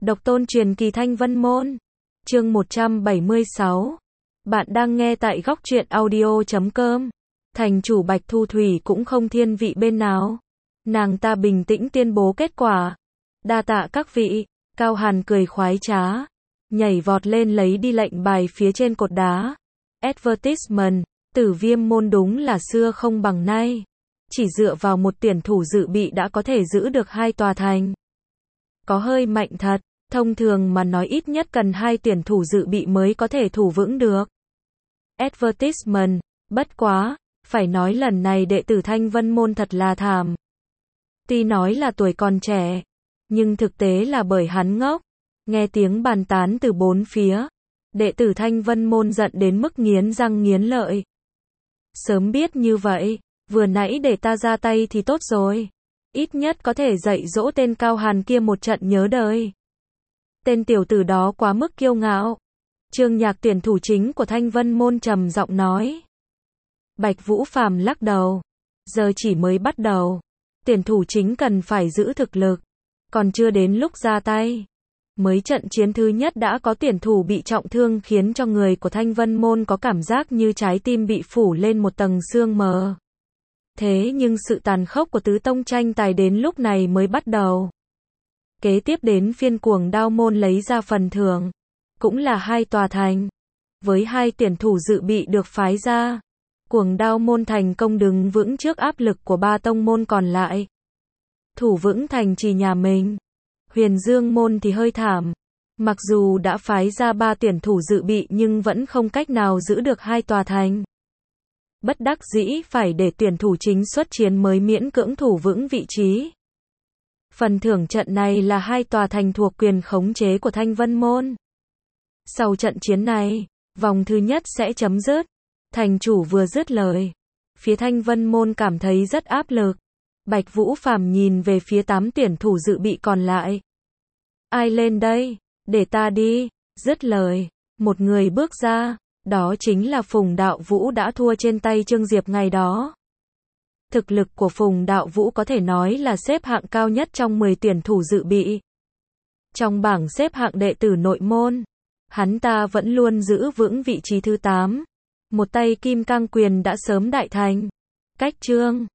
Độc tôn truyền kỳ Thanh Vân Môn. Chương 176. Bạn đang nghe tại góc truyện audio.com. Thành chủ Bạch Thu Thủy cũng không thiên vị bên nào. Nàng ta bình tĩnh tuyên bố kết quả. Đa tạ các vị. Cao Hàn cười khoái trá, nhảy vọt lên lấy đi lệnh bài phía trên cột đá. Advertisement, Tử Viêm môn đúng là xưa không bằng nay. Chỉ dựa vào một tuyển thủ dự bị đã có thể giữ được 2 tòa thành. Có hơi mạnh thật, thông thường mà nói ít nhất cần 2 tuyển thủ dự bị mới có thể thủ vững được. Advertisement, bất quá, phải nói lần này đệ tử Thanh Vân môn thật là thảm. Tuy nói là tuổi còn trẻ, nhưng thực tế là bởi hắn ngốc. Nghe tiếng bàn tán từ bốn phía, đệ tử Thanh Vân môn giận đến mức nghiến răng nghiến lợi. Sớm biết như vậy, vừa nãy để ta ra tay thì tốt rồi. Ít nhất có thể dạy dỗ tên Cao Hàn kia một trận nhớ đời. Tên tiểu tử đó quá mức kiêu ngạo. Trương Nhạc tuyển thủ chính của Thanh Vân môn trầm giọng nói. Bạch Vũ Phàm lắc đầu. Giờ chỉ mới bắt đầu. Tuyển thủ chính cần phải giữ thực lực. Còn chưa đến lúc ra tay. Mới trận chiến thứ nhất đã có tuyển thủ bị trọng thương khiến cho người của Thanh Vân môn có cảm giác như trái tim bị phủ lên một tầng sương mờ. Thế nhưng sự tàn khốc của tứ tông tranh tài đến lúc này mới bắt đầu. Kế tiếp đến phiên Cuồng Đao môn lấy ra phần thưởng. Cũng là 2 tòa thành. Với 2 tuyển thủ dự bị được phái ra, Cuồng Đao môn thành công đứng vững trước áp lực của 3 tông môn còn lại. Thủ vững thành trì nhà mình. Huyền Dương môn thì hơi thảm. Mặc dù đã phái ra 3 tuyển thủ dự bị nhưng vẫn không cách nào giữ được 2 tòa thành. Bất đắc dĩ phải để tuyển thủ chính xuất chiến mới miễn cưỡng thủ vững vị trí. Phần thưởng trận này là 2 tòa thành thuộc quyền khống chế của Thanh Vân môn. Sau trận chiến này, vòng thứ nhất sẽ chấm dứt. Thành chủ vừa dứt lời, phía Thanh Vân môn cảm thấy rất áp lực. Bạch Vũ Phàm nhìn về phía 8 tuyển thủ dự bị còn lại. Ai lên đây? Để ta đi. Dứt lời, một người bước ra. Đó chính là Phùng Đạo Vũ đã thua trên tay Trương Diệp ngày đó. Thực lực của Phùng Đạo Vũ có thể nói là xếp hạng cao nhất trong 10 tuyển thủ dự bị. Trong bảng xếp hạng đệ tử nội môn, hắn ta vẫn luôn giữ vững vị trí thứ 8. Một tay Kim Cang Quyền đã sớm đại thành. Cách Trương